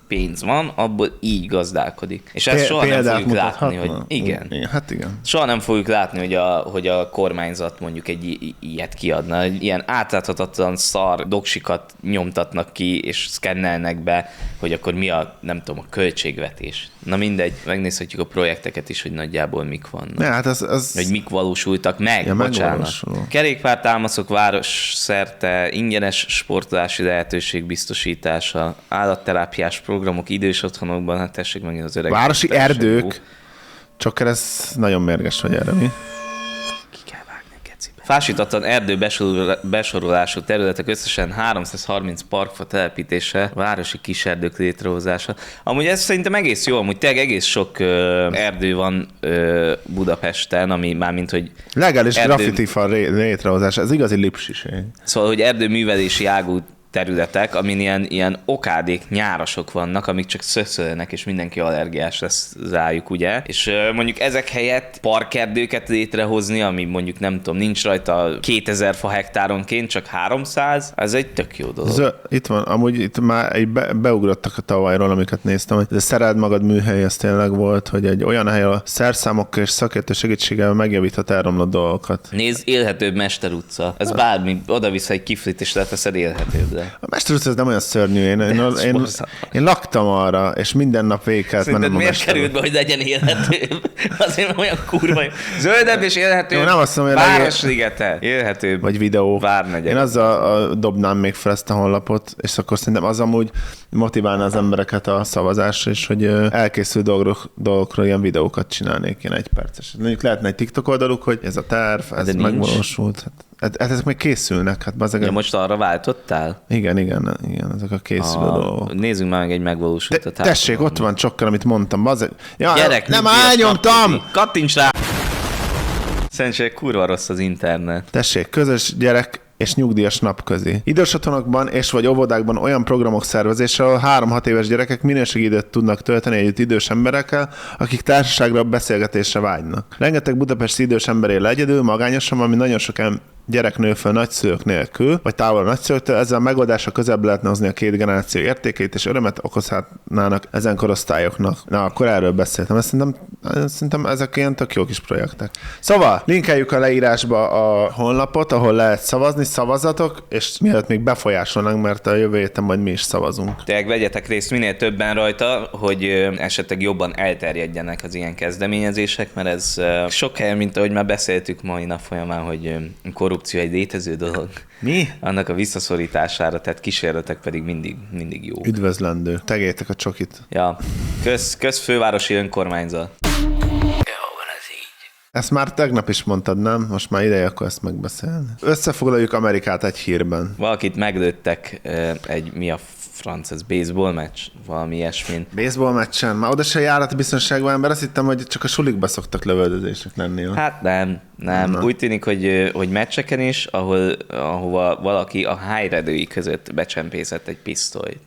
pénz van, abból így gazdálkodik. És ezt soha nem fogjuk látni, hogy igen. igen. Hát igen. Soha nem fogjuk látni, hogy a, hogy a kormányzat mondjuk egy i- ilyet kiadna. Ilyen átláthatatlan szar doksikat nyomtatnak ki, és szkennelnek be, hogy akkor mi a, nem tudom, a költségvetés. Na mindegy, megnézhetjük a projekteket is, hogy nagyjából mik vannak. Ja, hát az, az... Hogy mik valósultak meg, ja, bocsánat. Kerékpártámaszok város szerte, ingyenes sportolási lehetőség biztosítása, állatterápiás programok idős otthonokban, hát tessék meg az öreg. Városi erdők. Csak ez nagyon mérges vagy erre, mi? Fásítatlan erdő besorolású területek összesen háromszázharminc parkfa telepítése, városi kiserdők létrehozása. Amúgy ez szerintem egész jó, amúgy tényleg egész sok ö, erdő van ö, Budapesten, ami már mint hogy... Legális erdő... graffiti-fa létrehozása, ez igazi lipsiség. Szóval, hogy erdőművelési ágú területek, amin ilyen, ilyen okádék nyárasok vannak, amik csak szöszölnek, és mindenki allergiás lesz rájuk, ugye? És mondjuk ezek helyett parkerdőket létrehozni, ami mondjuk nem tudom, nincs rajta kétezer fa hektáronként, csak háromszáz, ez egy tök jó dolog. Ez, itt van, amúgy itt már egy be, beugrottak a tavalyról, amiket néztem, hogy ez Szereld magad műhely, ez tényleg volt, hogy egy olyan hely, a szerszámokkal és szakértő segítségével megjavíthat elromlott dolgokat. Nézd, élhetőbb Mester utca. Ez bármi, oda-vissza egy kiflit, és leteszed élhetőbb. A Mester utca ez nem olyan szörnyű. Én, én, én, én laktam arra, és minden nap végig kellett mennem a miért került be, hogy legyen élhetőbb? Azért olyan kurva jó. Zöldebb és élhetőbb. Jó, nem azt mondom, hogy Városligete. Élhetőbb. Vagy videó. Várnegyed. Én azzal a, dobnám még fel ezt a honlapot, és akkor szerintem az amúgy motiválna az embereket a szavazásra, és hogy elkészült dolgok, dolgokról ilyen videókat csinálnék, ilyen egy perces. Mondjuk lehetne egy TikTok oldaluk, hogy ez a terv, ez megvalósult. Hát, hát ezek még készülnek. Hát bazeg... Ja, most arra váltottál? Igen, igen, igen, ezek a készülő a... dolgok. Nézzünk már meg egy megvalósult. Te, tessék, ott van csokkal, amit mondtam. Bazeg... Ja, gyerek, nem elnyomtam! Kattints rá! Szerintem kurva rossz az internet. Tessék, közös gyerek és nyugdíjas napközi. Idős otthonokban és vagy óvodákban olyan programok szervezése, ahol három-hat éves gyerekek minőségi időt tudnak tölteni együtt idős emberekkel, akik társaságra, beszélgetésre vágynak. Rengeteg budapesti idős ember él egyedül, magányosan, ami nagyon sok em- gyerek nő föl nagyszülők nélkül, vagy távol a nagyszülőktől, ezzel a megoldásra közebb lehetne hozni a két generáció értékeit, és örömet okozhatnának ezen korosztályoknak. Na, akkor erről beszéltem. Ezt szerintem, szerintem ezek ilyen tök jó kis projektek. Szóval, linkeljük a leírásba a honlapot, ahol lehet szavazni, szavazatok, és mielőtt még befolyásolnak, mert a jövő héten majd mi is szavazunk. Tehát vegyetek részt minél többen rajta, hogy esetleg jobban elterjedjenek az ilyen kezdeményezések, mert ez sok helyen, mint ahogy már beszéltük mai nap folyamán, hogy korrupció egy létező dolog. Mi? Annak a visszaszorítására, tehát kísérletek pedig mindig, mindig jó. Üdvözlendő. Tegétek a csokit. Ja. Kösz, kösz fővárosi önkormányzat. Ezt már tegnap is mondtad, nem? Most már ideje, akkor ezt megbeszélni. Összefoglaljuk Amerikát egy hírben. Valakit meglőttek egy, mi a franc, ez baseball meccs? Valami ilyesmin. Baseball meccsen? Már oda se járat a biztonságban ember, azt hittem, hogy csak a sulikba szoktak lövöldözések lenni. Jó? Hát nem, nem. Na. Úgy tűnik, hogy, hogy meccseken is, ahol, ahova valaki a hájredői között becsempészett egy pisztolyt.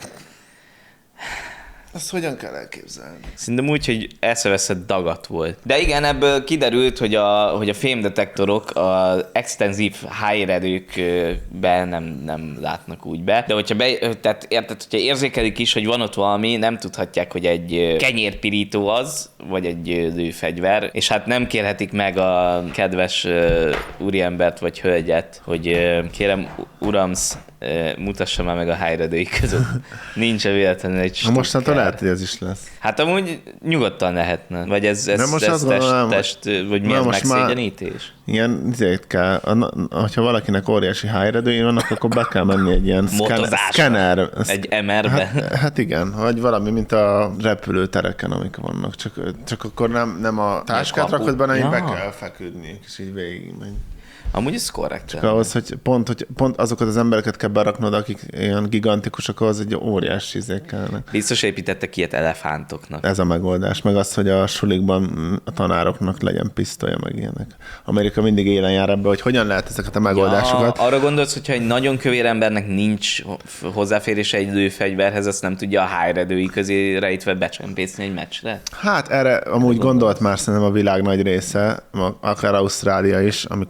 Ezt hogyan kell elképzelni? Szerintem úgy, hogy eszeveszett dagat volt. De igen, ebből kiderült, hogy a, hogy a fémdetektorok az extenzív hájredőkben nem, nem látnak úgy be. De hogyha be, tehát érted, hogyha érzékelik is, hogy van ott valami, nem tudhatják, hogy egy kenyérpirító az, vagy egy lőfegyver, és hát nem kérhetik meg a kedves úriembert vagy hölgyet, hogy kérem, uramsz, mutassa már meg a hájredői között. Nincs-e véletlenül egy stukkár. Mostantól lehet, hogy ez is lesz. Hát amúgy nyugodtan lehetne. Vagy ez, ez, most ez test, gondolom, test, vagy mi ez megszégyenítés? Már ilyen izért kell, hogyha valakinek óriási hájredői vannak, akkor be kell menni egy ilyen szkenner. Egy em er-be. Hát, hát igen, vagy valami, mint a repülőtereken, amik vannak. Csak, csak akkor nem, nem a táskát rakod benne, ja. Be kell feküdni, és így végig megy. Amúgy ez korrekt. Csak ahhoz, hogy pont, hogy pont azokat az embereket kell beraknod, akik ilyen gigantikusak, ahhoz egy óriási izék kellene. Biztos építettek ilyet elefántoknak. Ez a megoldás, meg az, hogy a sulikban a tanároknak legyen pisztolya, meg ilyenek. Amerika mindig élen jár ebbe, hogy hogyan lehet ezeket a megoldásokat. Ja, arra gondolsz, hogyha egy nagyon kövér embernek nincs hozzáférése egy lőfegyverhez, azt nem tudja a hájredői közé rejtve becsempészni egy meccsre? Hát erre amúgy gondolt már szerintem a világ nagy része, akár Ausztrália is, amikor elvett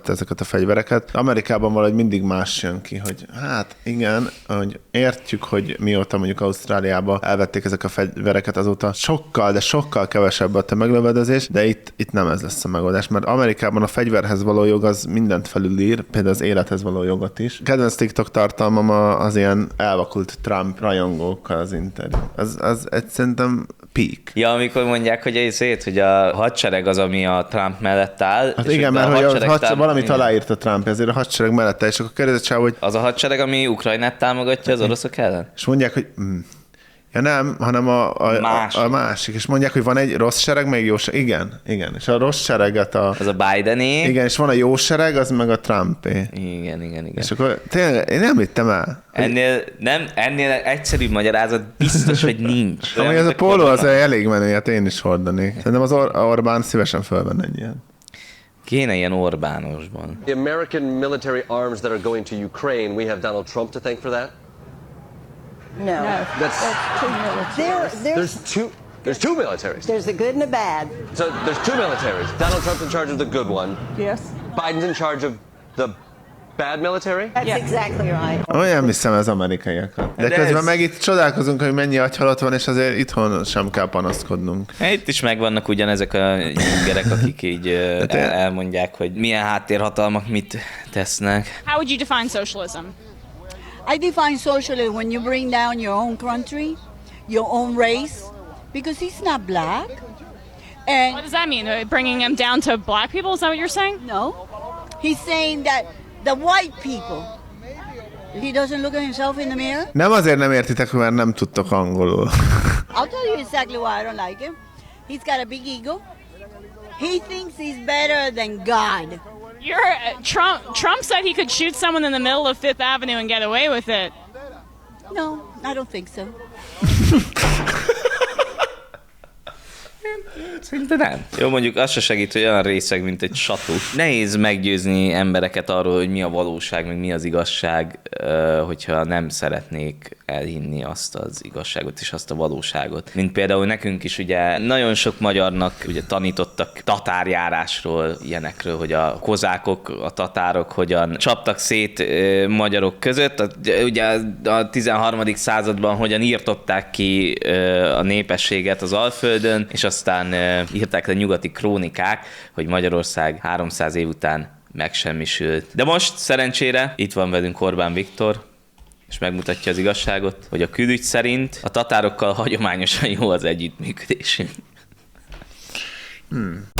támogatta ezeket a fegyvereket. Amerikában valahogy mindig más jön ki, hogy hát igen, hogy értjük, hogy mióta mondjuk Ausztráliába elvették ezek a fegyvereket, azóta sokkal, de sokkal kevesebb a tömeglövöldözés, de itt, itt nem ez lesz a megoldás, mert Amerikában a fegyverhez való jog az mindent felülír, például az élethez való jogot is. Kedvenc TikTok tartalmam az ilyen elvakult Trump rajongókkal az interjú. Az, az egy szerintem peak. Ja, amikor mondják, hogy ezért, hogy a hadsereg az, ami a Trump mellett áll. Hát igen, mert hogy a hadsereg tám... valamit aláírt a Trump, ezért a hadsereg mellett áll, és akkor kérdezett, hogy... Az a hadsereg, ami Ukrajnát támogatja az oroszok ellen? És mondják, hogy... Mm. Ja nem, hanem a, a, másik. A, a másik. És mondják, hogy van egy rossz sereg, meg jó sereg. Igen, igen. És a rossz sereget a... Az a Bideni. Igen, és van a jó sereg, az meg a Trumpé. Igen, igen, igen. És akkor tényleg, én nem hittem el. Ennél, nem, ennél egyszerűbb magyarázat biztos, hogy nincs. Ami ez a póló az elég menő, hát én is hordanék. Szerintem az Or- Orbán szívesen fölvenne egy ilyen. Kéne ilyen Orbánosban. The American military arms that are going to Ukraine, we have Donald Trump to thank for that? No, no that's, that's two militaries. There, there's, there's two. There's two militaries. There's the good and the bad. So there's two militaries. Donald Trump's in charge of the good one. Yes. Biden's in charge of the bad military. That's yeah. exactly right. Olyan hiszem ez amerikaiakat. De, De közben ez... meg itt csodálkozunk, hogy mennyi agyhalott van, és azért itthon sem kell panaszkodnunk. Itt is megvannak ugyanezek a gyerek, akik így el, elmondják, hogy milyen háttérhatalmak mit tesznek. How would you define socialism? I define socialism when you bring down your own country, your own race, because he's not black. And what does that mean? Bringing him down to black people? Is that what you're saying? No. He's saying that the white people, he doesn't look at himself in the mirror. Nem azért nem értitek, mert nem tudtok angolul. I'll tell you exactly why I don't like him. He's got a big ego. He thinks he's better than God. You're, uh, Trump, Trump said he could shoot someone in the middle of Fifth Avenue and get away with it. No, I don't think so. Szerintem nem. Jó, mondjuk az se segít, hogy olyan részeg, mint egy satú. Nehéz meggyőzni embereket arról, hogy mi a valóság, meg mi az igazság, hogyha nem szeretnék elhinni azt az igazságot és azt a valóságot. Mint például nekünk is ugye nagyon sok magyarnak ugye tanítottak tatárjárásról, ilyenekről, hogy a kozákok, a tatárok hogyan csaptak szét magyarok között. Ugye a tizenharmadik században hogyan írtották ki a népességet az Alföldön, és aztán írták le nyugati krónikák, hogy Magyarország háromszáz év után megsemmisült. De most szerencsére itt van velünk Orbán Viktor, és megmutatja az igazságot, hogy a külügy szerint a tatárokkal hagyományosan jó az együttműködésünk. Hmm.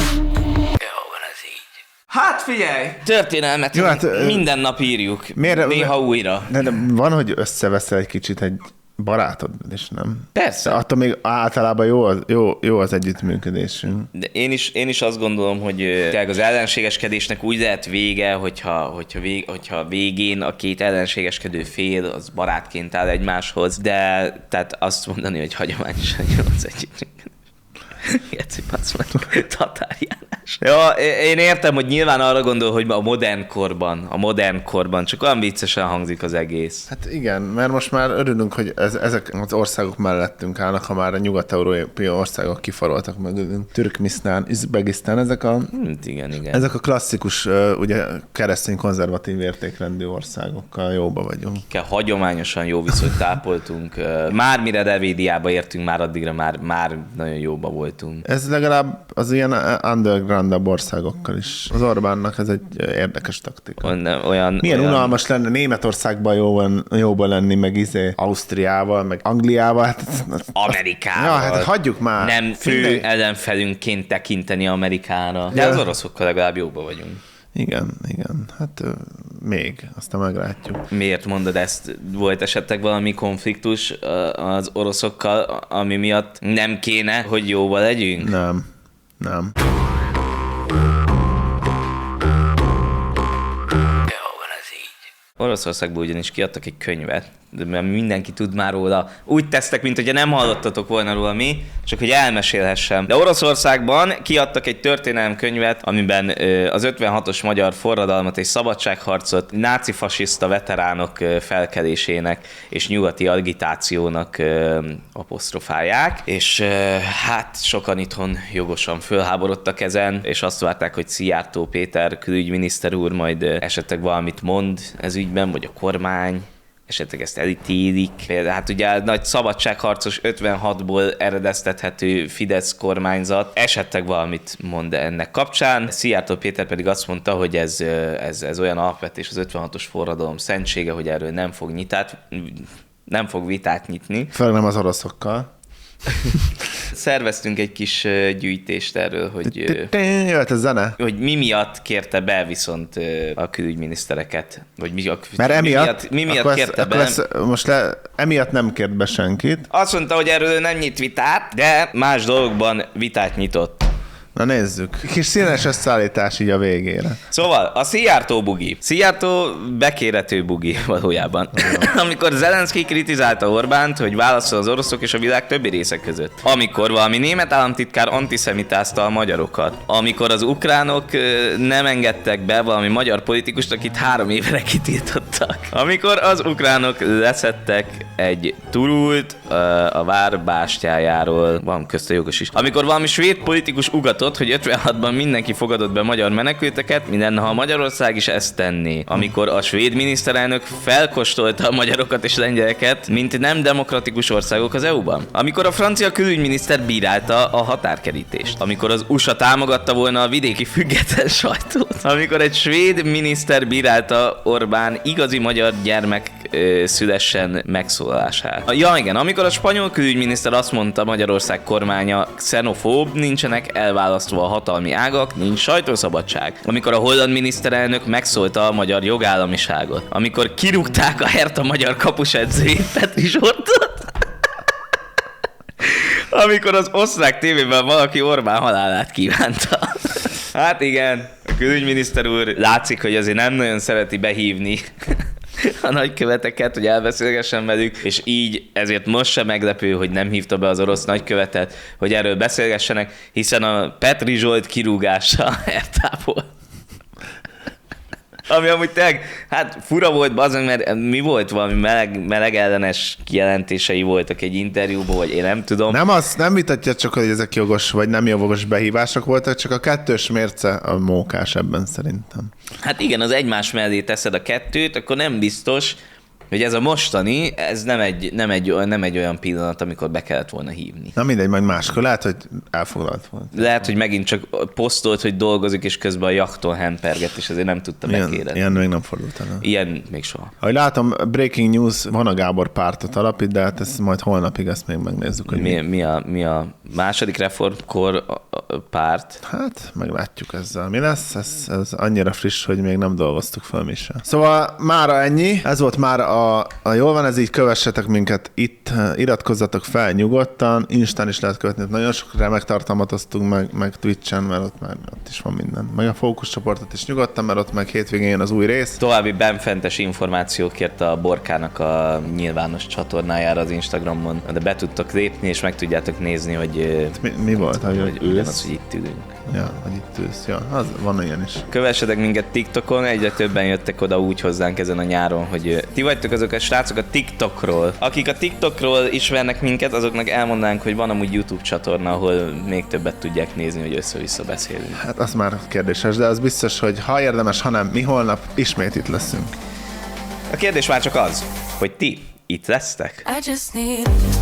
Hát figyelj! Történelmet jó, hát, minden nap írjuk. Miért, néha újra. De, de van, hogy összeveszel egy kicsit egy barátod, és nem? Persze. De attól még általában jó az, jó, jó az együttműködésünk. De én is, én is azt gondolom, hogy az ellenségeskedésnek úgy lehet vége, hogyha, hogyha, vég, hogyha végén a két ellenségeskedő fél az barátként áll egymáshoz, de tehát azt mondani, hogy hagyományosan jó az együttműködés. Geci, passz meg, tatárjárás. Ja, én értem, hogy nyilván arra gondol, hogy a modern korban, a modern korban, csak olyan viccesen hangzik az egész. Hát igen, mert most már örülünk, hogy ez, ezek az országok mellettünk állnak, ha már a nyugat-európai országok kifaroltak mögülünk. Türkmisztán, Üzbegisztán, ezek a, hát igen, igen. ezek a klasszikus, ugye keresztény konzervatív értékrendű országokkal jóba vagyunk. Kell hagyományosan jó viszonyt tápoltunk. Már mire Revédiába értünk, már addigra már, már nagyon jóba volt. Ez legalább az ilyen underground országokkal is. Az Orbánnak ez egy érdekes taktika. Olyan, Milyen olyan... unalmas lenne Németországban jóban, jóban lenni, meg izé Ausztriával, meg Angliával. Hát, Amerikával. Ja, hát hagyjuk már. Nem fő Minden... ellenfelünként tekinteni Amerikára. De ja. Az oroszokkal legalább jóban vagyunk. Igen, igen. Hát még, aztán meglátjuk. Miért mondod ezt? Volt esetleg valami konfliktus az oroszokkal, ami miatt nem kéne, hogy jóba legyünk? Nem, nem. Oroszországban ugyanis kiadtak egy könyvet, mert mindenki tud már róla. Úgy tesztek, mint hogyha nem hallottatok volna róla mi, csak hogy elmesélhessem. De Oroszországban kiadtak egy történelemkönyvet, amiben az ötvenhatos magyar forradalmat és szabadságharcot náci-fasiszta veteránok felkelésének és nyugati agitációnak apostrofálják, és hát sokan itthon jogosan fölháborodtak ezen, és azt várták, hogy Szijjártó Péter külügyminiszter úr majd esetleg valamit mond ez ügyben, vagy a kormány, esetleg ezt elítélik. Hát ugye a nagy szabadságharcos ötvenhatból eredeztethető Fidesz kormányzat esetleg valamit mond ennek kapcsán. Szijjártó Péter pedig azt mondta, hogy ez, ez, ez olyan alapvetés az ötvenhatos forradalom szentsége, hogy erről nem fog nyitát, nem fog vitát nyitni. Főleg nem az oroszokkal. Szerveztünk egy kis gyűjtést erről, hogy, jöhet a zene. hogy mi miatt kérte be viszont a külügyminisztereket. Vagy mi, Mert emiatt, mi miatt, mi miatt kérte ezt, be. ezt, most le, emiatt nem kért be senkit. Azt mondta, hogy erről nem nyit vitát, de más dolgokban vitát nyitott. Na nézzük. Kis színes összeállítás így a végére. Szóval a Szijjártó bugi. Szijjártó bekérető bugi valójában. Amikor Zelenszky kritizálta Orbánt, hogy válaszol az oroszok és a világ többi része között. Amikor valami német államtitkár antiszemitázta a magyarokat. Amikor az ukránok nem engedtek be valami magyar politikust, akit három évre kitiltottak. Amikor az ukránok leszettek egy turult a vár bástyájáról, van közt a jogos is. Amikor valami svéd politikus ugatott, hogy ötvenhatban mindenki fogadott be magyar menekülteket, mindenha Magyarország is ezt tenné. Amikor a svéd miniszterelnök felkóstolta a magyarokat és lengyeleket, mint nem demokratikus országok az é u-ban. Amikor a francia külügyminiszter bírálta a határkerítést. Amikor az u es á támogatta volna a vidéki független sajtót. Amikor egy svéd miniszter bírálta Orbán igazi magyar gyermek ö, szülessen megszólalását. Ja igen, amikor a spanyol külügyminiszter azt mondta, Magyarország kormánya xenofób, nincsenek elválasztva a hatalmi ágak, nincs sajtószabadság. Amikor a holland miniszterelnök megszólta a magyar jogállamiságot. Amikor kirúgták a Hertha magyar kapusedzőjét, Petri Zsoltot. Amikor az osztrák tévében valaki Orbán halálát kívánta. Hát igen, a külügyminiszter úr látszik, hogy azért nem nagyon szereti behívni a nagyköveteket, hogy elbeszélgessen velük, és így ezért most sem meglepő, hogy nem hívta be az orosz nagykövetet, hogy erről beszélgessenek, hiszen a Petri Zsolt kirúgása a Herthából. Ami amúgy tényleg, hát fura volt bazdmeg, mert mi volt valami meleg, meleg ellenes kijelentései voltak egy interjúban, vagy én nem tudom. Nem az, nem vitatja csak, hogy ezek jogos vagy nem jogos behívások voltak, csak a kettős mérce a mókás ebben szerintem. Hát igen, az egymás mellé teszed a kettőt, akkor nem biztos, hogy ez a mostani, ez nem egy, nem egy, nem egy olyan pillanat, amikor be kellett volna hívni. Na mindegy, majd máskor. Lehet, hogy elfoglalt volt. Lehet, hogy megint csak posztolt, hogy dolgozik, és közben a jachton hemperget, és azért nem tudta ilyen, megkérni. Ilyen még nem fordult elő. Ilyen még soha. Ahogy látom, Breaking News, van a Gábor pártot alapít, de hát ezt majd holnapig ezt még megnézzük. Hogy mi, mi, a, mi a második reformkor párt? Hát, meglátjuk ezzel. Mi lesz? Ez, ez annyira friss, hogy még nem dolgoztuk fel mi sem. Szóval mára ennyi. Ez volt már a A, a jól van, ez így kövessetek minket itt, iratkozzatok fel nyugodtan, Instán is lehet követni, nagyon sok remek tartalmat osztunk meg, meg Twitchen, mert ott már ott is van minden. Meg a fókuszcsoportot is nyugodtan, mert ott meg hétvégén jön az új rész. További benfentes információkért a Borkának a nyilvános csatornájára az Instagramon, de be tudtok lépni, és meg tudjátok nézni, hogy mi, mi volt, hogy, hogy ugyanaz, hogy itt ülünk. Ja, hogy itt ülsz. Ja, az, van ilyen is. Kövessetek minket TikTokon, egyre többen jöttek oda úgy hozzánk ezen a nyáron, hogy ti vagytok azok a srácok a TikTokról. Akik a TikTokról ismernek minket, azoknak elmondanánk, hogy van amúgy YouTube csatorna, ahol még többet tudják nézni, hogy össze-vissza beszélünk. Hát az már kérdéses, de az biztos, hogy ha érdemes, ha nem, mi holnap ismét itt leszünk. A kérdés már csak az, hogy ti itt lesztek? I just need